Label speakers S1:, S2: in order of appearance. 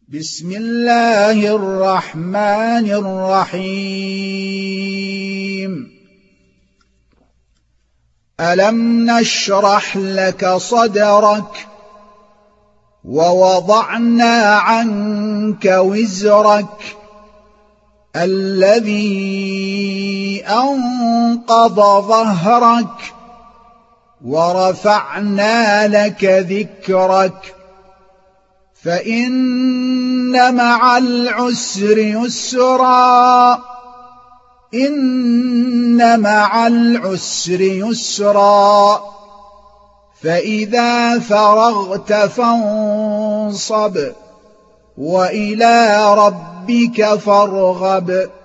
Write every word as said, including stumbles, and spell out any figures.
S1: بسم الله الرحمن الرحيم ألم نشرح لك صدرك ووضعنا عنك وزرك الذي أنقض ظهرك ورفعنا لك ذكرك فإن مع العسر يسرا إن مع العسر يسرا فإذا فرغت فانصب وإلى ربك فارغب